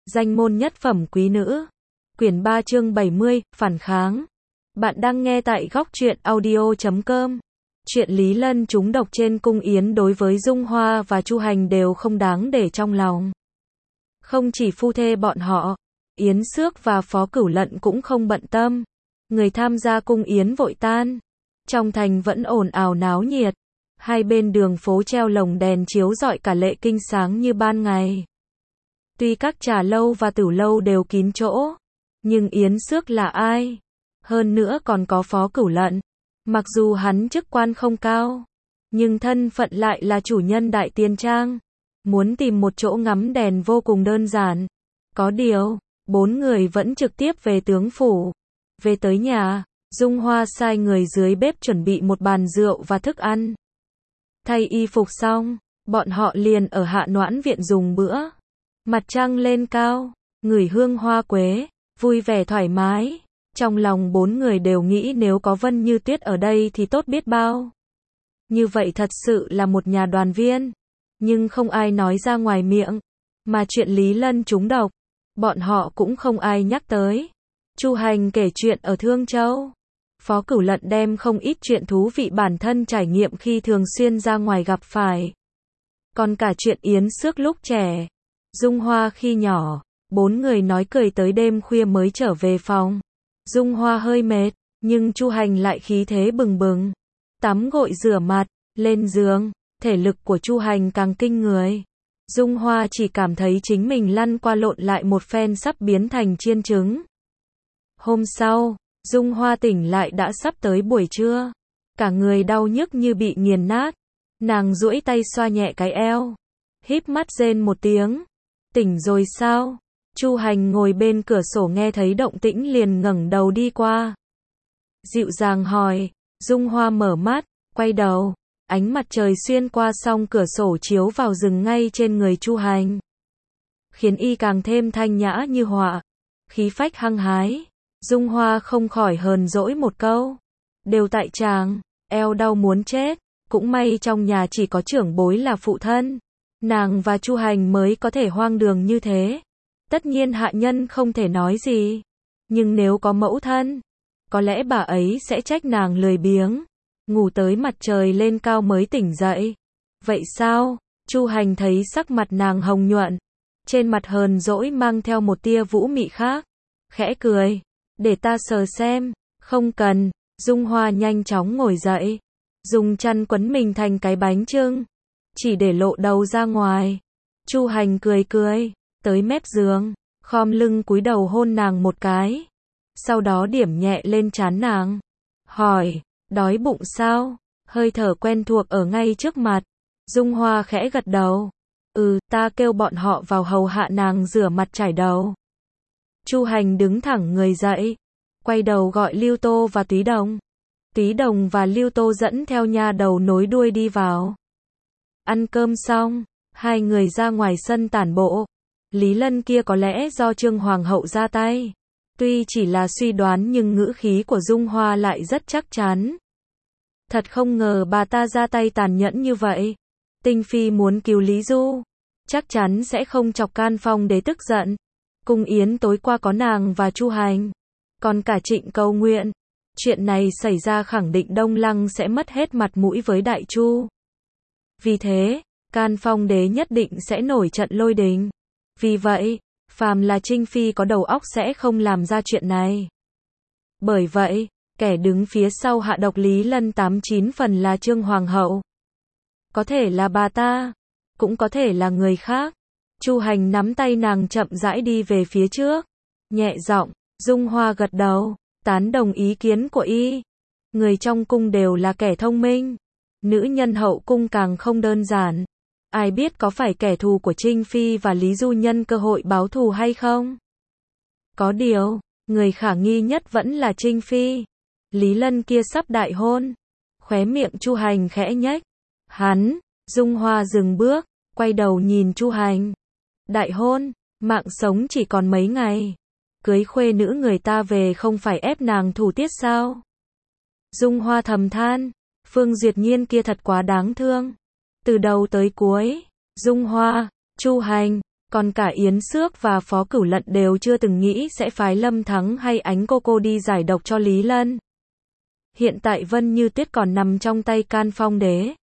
Danh môn nhất phẩm quý nữ. Quyển 3 chương 70, phản kháng. Bạn đang nghe tại góc truyện audio.com. Chuyện Lý Lân trúng độc trên cung yến đối với Dung Hoa và Chu Hành đều không đáng để trong lòng. Không chỉ phu thê bọn họ, Yến Xước và Phó Cửu Lận cũng không bận tâm. Người tham gia cung yến vội tan. Trong thành vẫn ồn ào náo nhiệt. Hai bên đường phố treo lồng đèn chiếu rọi cả lệ kinh sáng như ban ngày. Tuy các trà lâu và tử lâu đều kín chỗ, nhưng Yến Xước là ai? Hơn nữa còn có Phó Cửu Lận. Mặc dù hắn chức quan không cao, nhưng thân phận lại là chủ nhân Đại Tiên Trang. Muốn tìm một chỗ ngắm đèn vô cùng đơn giản. Có điều, bốn người vẫn trực tiếp về tướng phủ. Về tới nhà, Dung Hoa sai người dưới bếp chuẩn bị một bàn rượu và thức ăn. Thay y phục xong, bọn họ liền ở Hạ Noãn viện dùng bữa. Mặt trăng lên cao, ngửi hương hoa quế, vui vẻ thoải mái. Trong lòng bốn người đều nghĩ nếu có Vân Như Tuyết ở đây thì tốt biết bao. Như vậy thật sự là một nhà đoàn viên. Nhưng không ai nói ra ngoài miệng. Mà chuyện Lý Lân trúng độc, bọn họ cũng không ai nhắc tới. Chu Hành kể chuyện ở Thương Châu. Phó Cửu Lận đem không ít chuyện thú vị bản thân trải nghiệm khi thường xuyên ra ngoài gặp phải. Còn cả chuyện Yến Xước lúc trẻ, Dung Hoa khi nhỏ, bốn người nói cười tới đêm khuya mới trở về phòng. Dung Hoa hơi mệt, nhưng Chu Hành lại khí thế bừng bừng. Tắm gội rửa mặt, lên giường, thể lực của Chu Hành càng kinh người. Dung Hoa chỉ cảm thấy chính mình lăn qua lộn lại một phen sắp biến thành chiên trứng. Hôm sau, Dung Hoa tỉnh lại đã sắp tới buổi trưa. Cả người đau nhức như bị nghiền nát. Nàng duỗi tay xoa nhẹ cái eo. Híp mắt rên một tiếng. Tỉnh rồi sao? Chu Hành ngồi bên cửa sổ nghe thấy động tĩnh liền ngẩng đầu đi qua. Dịu dàng hỏi. Dung Hoa mở mắt, quay đầu. Ánh mặt trời xuyên qua song cửa sổ chiếu vào rừng ngay trên người Chu Hành. Khiến y càng thêm thanh nhã như họa. Khí phách hăng hái. Dung Hoa không khỏi hờn dỗi một câu. Đều tại chàng, eo đau muốn chết. Cũng may trong nhà chỉ có trưởng bối là phụ thân. Nàng và Chu Hành mới có thể hoang đường như thế. Tất nhiên hạ nhân không thể nói gì. Nhưng nếu có mẫu thân, có lẽ bà ấy sẽ trách nàng lười biếng. Ngủ tới mặt trời lên cao mới tỉnh dậy. Vậy sao? Chu Hành thấy sắc mặt nàng hồng nhuận. Trên mặt hờn dỗi mang theo một tia vũ mị khác. Khẽ cười. Để ta sờ xem. Không cần. Dung Hoa nhanh chóng ngồi dậy. Dùng chăn quấn mình thành cái bánh chưng. Chỉ để lộ đầu ra ngoài. Chu Hành cười cười. Tới mép giường. Khom lưng cúi đầu hôn nàng một cái. Sau đó điểm nhẹ lên trán nàng. Hỏi. Đói bụng sao? Hơi thở quen thuộc ở ngay trước mặt. Dung Hoa khẽ gật đầu. Ta kêu bọn họ vào hầu hạ nàng rửa mặt chải đầu. Chu Hành đứng thẳng người dậy. Quay đầu gọi Lưu Tô và Túy Đồng. Túy Đồng và Lưu Tô dẫn theo nha đầu nối đuôi đi vào. Ăn cơm xong, hai người ra ngoài sân tản bộ. Lý Lân kia có lẽ do Trương Hoàng hậu ra tay. Tuy chỉ là suy đoán nhưng ngữ khí của Dung Hoa lại rất chắc chắn. Thật không ngờ bà ta ra tay tàn nhẫn như vậy. Tinh Phi muốn cứu Lý Du, chắc chắn sẽ không chọc Can Phong đế tức giận. Cung yến tối qua có nàng và Chu Hành, còn cả Trịnh Cầu Nguyện. Chuyện này xảy ra khẳng định Đông Lăng sẽ mất hết mặt mũi với Đại Chu. Vì thế, Can Phong đế nhất định sẽ nổi trận lôi đình. Vì vậy, phàm là Trinh Phi có đầu óc sẽ không làm ra chuyện này. Bởi vậy, kẻ đứng phía sau hạ độc Lý Lân 89 phần là Trương Hoàng hậu. Có thể là bà ta, cũng có thể là người khác. Chu Hành nắm tay nàng chậm rãi đi về phía trước. Nhẹ giọng, Dung Hoa gật đầu, tán đồng ý kiến của y. Người trong cung đều là kẻ thông minh. Nữ nhân hậu cung càng không đơn giản. Ai biết có phải kẻ thù của Trinh Phi và Lý Du nhân cơ hội báo thù hay không? Có điều, người khả nghi nhất vẫn là Trinh Phi. Lý Lân kia sắp đại hôn. Khóe miệng Chu Hành khẽ nhếch. Hắn, Dung Hoa dừng bước, quay đầu nhìn Chu Hành. Đại hôn, mạng sống chỉ còn mấy ngày. Cưới khuê nữ người ta về không phải ép nàng thủ tiết sao? Dung Hoa thầm than. Phương Duyệt Nhiên kia thật quá đáng thương. Từ đầu tới cuối, Dung Hoa, Chu Hành, Còn cả Yến Xước và Phó Cửu Lận đều chưa từng nghĩ sẽ phái Lâm Thắng hay Ánh Cô Cô đi giải độc cho Lý Lân. Hiện tại Vân Như Tuyết còn nằm trong tay Can Phong Đế.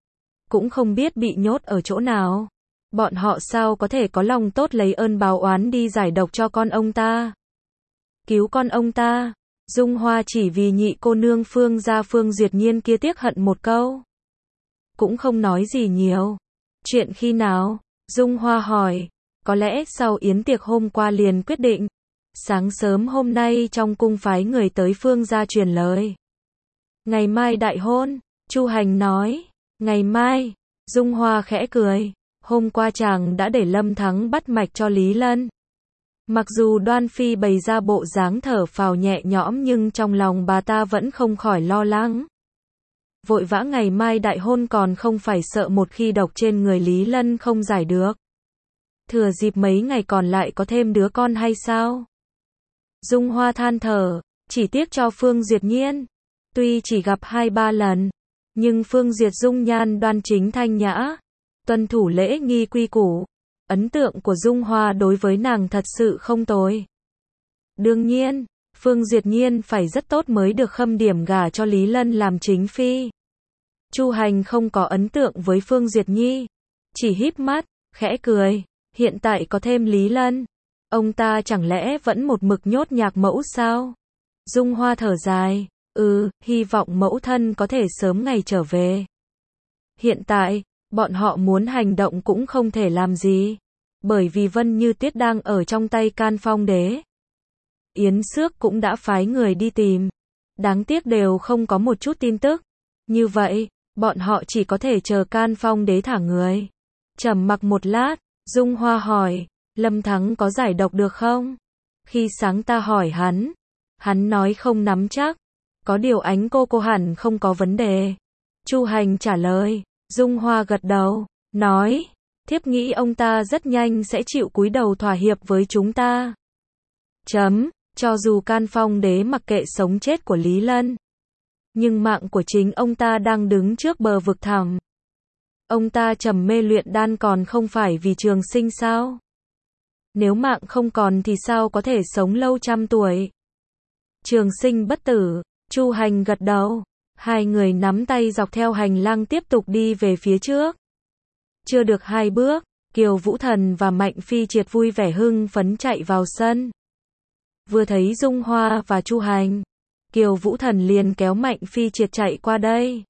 Cũng không biết bị nhốt ở chỗ nào. Bọn họ sao có thể có lòng tốt lấy ơn báo oán đi giải độc cho con ông ta. Cứu con ông ta. Dung Hoa chỉ vì nhị cô nương Phương gia Phương Duyệt Nhiên kia tiếc hận một câu. Cũng không nói gì nhiều. Chuyện khi nào? Dung Hoa hỏi. Có lẽ sau yến tiệc hôm qua liền quyết định. Sáng sớm hôm nay trong cung phái người tới Phương gia truyền lời. Ngày mai đại hôn, Chu Hành nói. Ngày mai, Dung Hoa khẽ cười. Hôm qua chàng đã để Lâm Thắng bắt mạch cho Lý Lân. Mặc dù Đoan Phi bày ra bộ dáng thở phào nhẹ nhõm nhưng trong lòng bà ta vẫn không khỏi lo lắng. Vội vã ngày mai đại hôn còn không phải sợ một khi độc trên người Lý Lân không giải được. Thừa dịp mấy ngày còn lại có thêm đứa con hay sao? Dung Hoa than thở, chỉ tiếc cho Phương Duyệt Nhiên. Tuy chỉ gặp 2-3 lần, nhưng Phương Duyệt dung nhan đoan chính thanh nhã, tuân thủ lễ nghi quy củ. Ấn tượng của Dung Hoa đối với nàng thật sự không tồi. Đương nhiên, Phương Duyệt Nhiên phải rất tốt mới được khâm điểm gả cho Lý Lân làm chính phi. Chu Hành không có ấn tượng với Phương Duyệt Nhi, chỉ híp mắt, khẽ cười. Hiện tại có thêm Lý Lân, ông ta chẳng lẽ vẫn một mực nhốt nhạc mẫu sao? Dung Hoa thở dài, hy vọng mẫu thân có thể sớm ngày trở về. Hiện tại, bọn họ muốn hành động cũng không thể làm gì, bởi vì Vân Như Tuyết đang ở trong tay Can Phong Đế. Yến Xước cũng đã phái người đi tìm, đáng tiếc đều không có một chút tin tức. Như vậy, bọn họ chỉ có thể chờ Can Phong Đế thả người. Trầm mặc một lát, Dung Hoa hỏi, Lâm Thắng có giải độc được không? Khi sáng ta hỏi hắn nói không nắm chắc, có điều Ánh Cô Cô hẳn không có vấn đề. Chu Hành trả lời. Dung Hoa gật đầu, nói, thiếp nghĩ ông ta rất nhanh sẽ chịu cúi đầu thỏa hiệp với chúng ta. Cho dù Can Phong Đế mặc kệ sống chết của Lý Lân, nhưng mạng của chính ông ta đang đứng trước bờ vực thẳm. Ông ta trầm mê luyện đan còn không phải vì trường sinh sao? Nếu mạng không còn thì sao có thể sống lâu trăm tuổi? Trường sinh bất tử, Chu Hành gật đầu. Hai người nắm tay dọc theo hành lang tiếp tục đi về phía trước. Chưa được 2 bước, Kiều Vũ Thần và Mạnh Phi Triệt vui vẻ hưng phấn chạy vào sân. Vừa thấy Dung Hoa và Chu Hành, Kiều Vũ Thần liền kéo Mạnh Phi Triệt chạy qua đây.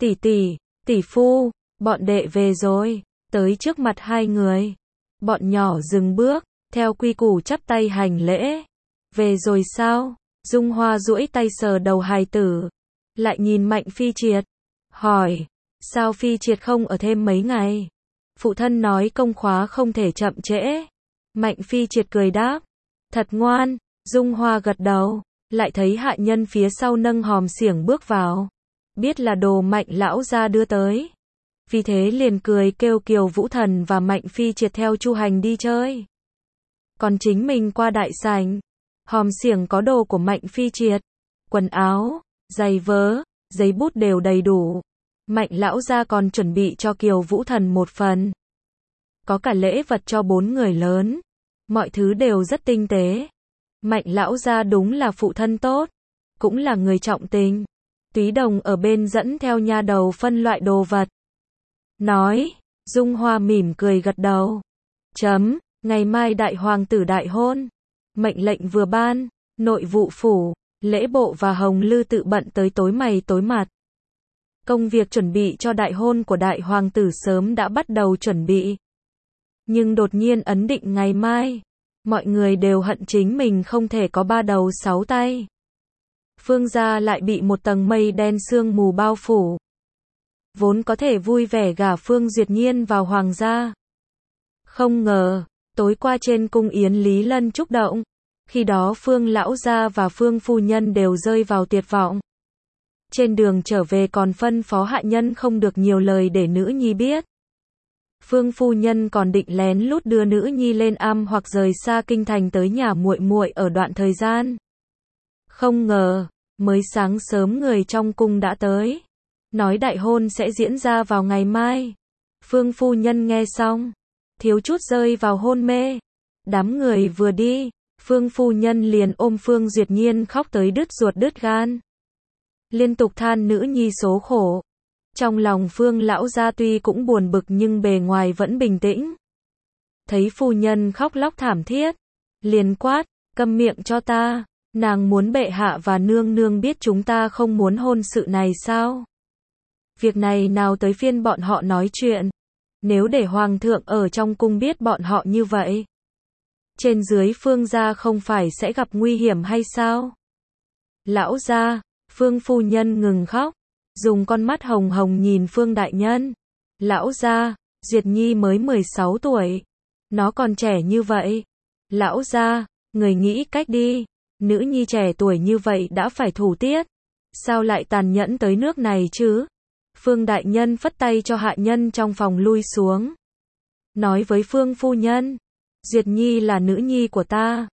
Tỷ phu, bọn đệ về rồi. Tới trước mặt hai người, bọn nhỏ dừng bước, theo quy củ chắp tay hành lễ. Về rồi sao? Dung Hoa duỗi tay sờ đầu hài tử, lại nhìn Mạnh Phi Triệt, hỏi, sao Phi Triệt không ở thêm mấy ngày? Phụ thân nói công khóa không thể chậm trễ. Mạnh Phi Triệt cười đáp, thật ngoan. Dung Hoa gật đầu, lại thấy hạ nhân phía sau nâng hòm xiểng bước vào, biết là đồ Mạnh lão gia đưa tới. Vì thế liền cười kêu Kiều Vũ Thần và Mạnh Phi Triệt theo Chu Hành đi chơi. Còn chính mình qua đại sảnh, hòm xiểng có đồ của Mạnh Phi Triệt, quần áo, giày vớ, giấy bút đều đầy đủ. Mạnh lão gia còn chuẩn bị cho Kiều Vũ Thần một phần. Có cả lễ vật cho 4 người lớn. Mọi thứ đều rất tinh tế. Mạnh lão gia đúng là phụ thân tốt, cũng là người trọng tình. Túy Đồng ở bên dẫn theo nha đầu phân loại đồ vật. Nói, Dung Hoa mỉm cười gật đầu. Ngày mai đại hoàng tử đại hôn. Mệnh lệnh vừa ban, nội vụ phủ, lễ bộ và Hồng Lư tự bận tới tối mày tối mặt. Công việc chuẩn bị cho đại hôn của đại hoàng tử sớm đã bắt đầu chuẩn bị. Nhưng đột nhiên ấn định ngày mai, mọi người đều hận chính mình không thể có 3 đầu 6 tay. Phương gia lại bị một tầng mây đen sương mù bao phủ. Vốn có thể vui vẻ gả Phương Duyệt Nhiên vào hoàng gia. Không ngờ, tối qua trên cung yến Lý Lân chúc động. Khi đó Phương lão gia và Phương phu nhân đều rơi vào tuyệt vọng. Trên đường trở về còn phân phó hạ nhân không được nhiều lời để nữ nhi biết. Phương phu nhân còn định lén lút đưa nữ nhi lên am hoặc rời xa kinh thành tới nhà muội muội ở đoạn thời gian. Không ngờ, mới sáng sớm người trong cung đã tới, nói đại hôn sẽ diễn ra vào ngày mai. Phương phu nhân nghe xong, thiếu chút rơi vào hôn mê. Đám người vừa đi, Phương phu nhân liền ôm Phương Duyệt Nhiên khóc tới đứt ruột đứt gan. Liên tục than nữ nhi số khổ. Trong lòng Phương lão gia tuy cũng buồn bực nhưng bề ngoài vẫn bình tĩnh. Thấy phu nhân khóc lóc thảm thiết, liền quát, câm miệng cho ta, nàng muốn bệ hạ và nương nương biết chúng ta không muốn hôn sự này sao? Việc này nào tới phiên bọn họ nói chuyện, nếu để hoàng thượng ở trong cung biết bọn họ như vậy, trên dưới Phương gia không phải sẽ gặp nguy hiểm hay sao? Lão gia, Phương phu nhân ngừng khóc, dùng con mắt hồng hồng nhìn Phương đại nhân. Lão gia, Duyệt Nhi mới 16 tuổi, nó còn trẻ như vậy. Lão gia, người nghĩ cách đi, nữ nhi trẻ tuổi như vậy đã phải thủ tiết, sao lại tàn nhẫn tới nước này chứ? Phương đại nhân phất tay cho hạ nhân trong phòng lui xuống. Nói với Phương phu nhân, Duyệt Nhi là nữ nhi của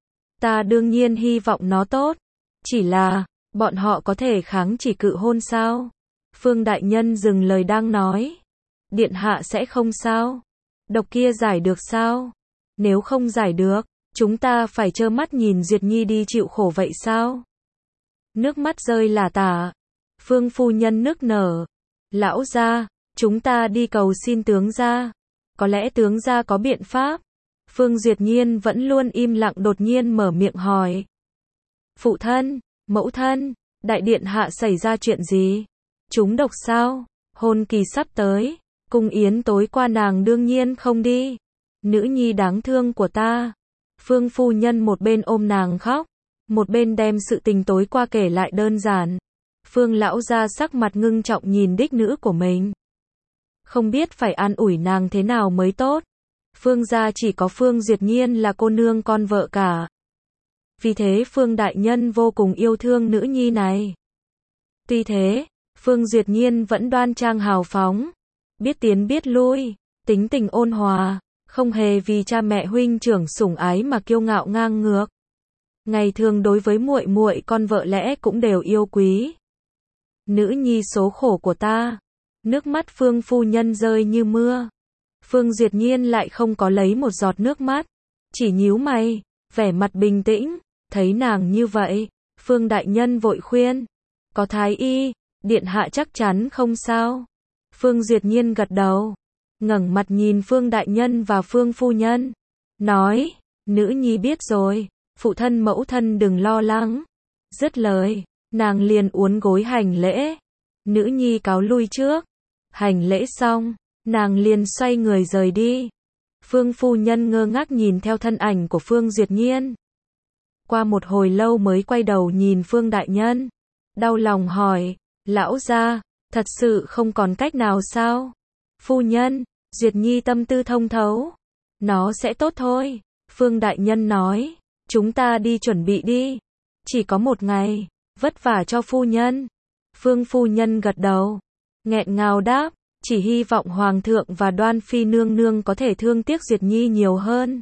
ta đương nhiên hy vọng nó tốt, chỉ là, bọn họ có thể kháng chỉ cự hôn sao? Phương đại nhân dừng lời đang nói, điện hạ sẽ không sao? Độc kia giải được sao? Nếu không giải được, chúng ta phải trơ mắt nhìn Duyệt Nhi đi chịu khổ vậy sao? Nước mắt rơi lả tả. Phương phu nhân nức nở. Lão gia, chúng ta đi cầu xin tướng gia. Có lẽ tướng gia có biện pháp. Phương Duyệt Nhiên vẫn luôn im lặng đột nhiên mở miệng hỏi. Phụ thân, mẫu thân, đại điện hạ xảy ra chuyện gì? Trúng độc sao? Hôn kỳ sắp tới, cung yến tối qua nàng đương nhiên không đi. Nữ nhi đáng thương của ta. Phương phu nhân một bên ôm nàng khóc, một bên đem sự tình tối qua kể lại đơn giản. Phương lão gia sắc mặt ngưng trọng nhìn đích nữ của mình. Không biết phải an ủi nàng thế nào mới tốt. Phương gia chỉ có Phương Duyệt Nhiên là cô nương con vợ cả. Vì thế Phương đại nhân vô cùng yêu thương nữ nhi này. Tuy thế, Phương Duyệt Nhiên vẫn đoan trang hào phóng, biết tiến biết lui, tính tình ôn hòa, không hề vì cha mẹ huynh trưởng sủng ái mà kiêu ngạo ngang ngược. Ngày thường đối với muội muội con vợ lẽ cũng đều yêu quý. Nữ nhi số khổ của ta. Nước mắt Phương phu nhân rơi như mưa. Phương Duyệt Nhiên lại không có lấy một giọt nước mắt, chỉ nhíu mày, vẻ mặt bình tĩnh. Thấy nàng như vậy, Phương đại nhân vội khuyên, có thái y, điện hạ chắc chắn không sao. Phương Duyệt Nhiên gật đầu, ngẩng mặt nhìn Phương đại nhân và Phương phu nhân, nói, nữ nhi biết rồi, phụ thân mẫu thân đừng lo lắng. Dứt lời, nàng liền uốn gối hành lễ. Nữ nhi cáo lui trước. Hành lễ xong, nàng liền xoay người rời đi. Phương phu nhân ngơ ngác nhìn theo thân ảnh của Phương Duyệt Nhiên. Qua một hồi lâu mới quay đầu nhìn Phương đại nhân, đau lòng hỏi, lão gia, thật sự không còn cách nào sao? Phu nhân, Duyệt Nhi tâm tư thông thấu, nó sẽ tốt thôi. Phương đại nhân nói, chúng ta đi chuẩn bị đi, chỉ có một ngày, vất vả cho phu nhân. Phương phu nhân gật đầu, nghẹn ngào đáp, chỉ hy vọng hoàng thượng và Đoan phi nương nương có thể thương tiếc Duyệt Nhi nhiều hơn.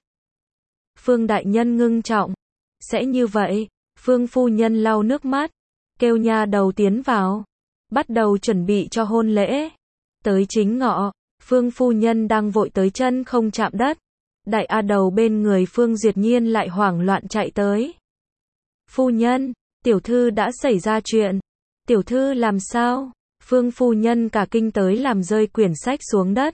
Phương đại nhân ngưng trọng, sẽ như vậy. Phương phu nhân lau nước mắt, kêu nha đầu tiến vào, bắt đầu chuẩn bị cho hôn lễ. Tới chính ngọ, Phương phu nhân đang vội tới chân không chạm đất. Đại A Đầu bên người Phương Duyệt Nhiên lại hoảng loạn chạy tới. Phu nhân, tiểu thư đã xảy ra chuyện. Tiểu thư làm sao? Phương phu nhân cả kinh tới làm rơi quyển sách xuống đất.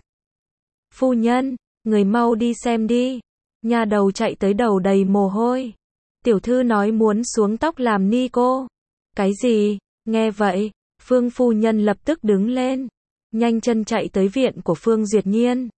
Phu nhân, người mau đi xem đi. Nha đầu chạy tới đầu đầy mồ hôi. Tiểu thư nói muốn xuống tóc làm ni cô. Cái gì? Nghe vậy, Phương phu nhân lập tức đứng lên, nhanh chân chạy tới viện của Phương Duyệt Nhiên.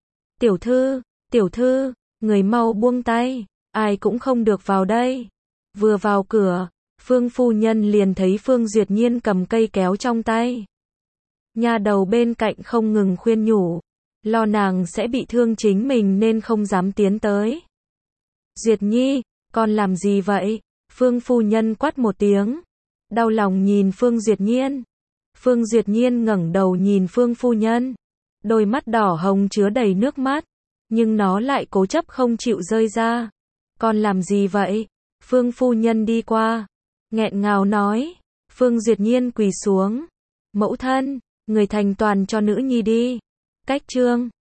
Tiểu thư, người mau buông tay, ai cũng không được vào đây. Vừa vào cửa, Phương phu nhân liền thấy Phương Duyệt Nhiên cầm cây kéo trong tay. Nha đầu bên cạnh không ngừng khuyên nhủ, lo nàng sẽ bị thương chính mình nên không dám tiến tới. Duyệt Nhi, con làm gì vậy? Phương phu nhân quát một tiếng, đau lòng nhìn Phương Duyệt Nhiên. Phương Duyệt Nhiên ngẩng đầu nhìn Phương phu nhân, đôi mắt đỏ hồng chứa đầy nước mắt, nhưng nó lại cố chấp không chịu rơi ra. Con làm gì vậy? Phương phu nhân đi qua, nghẹn ngào nói. Phương Duyệt Nhiên quỳ xuống, mẫu thân, người thành toàn cho nữ nhi đi. Cách chương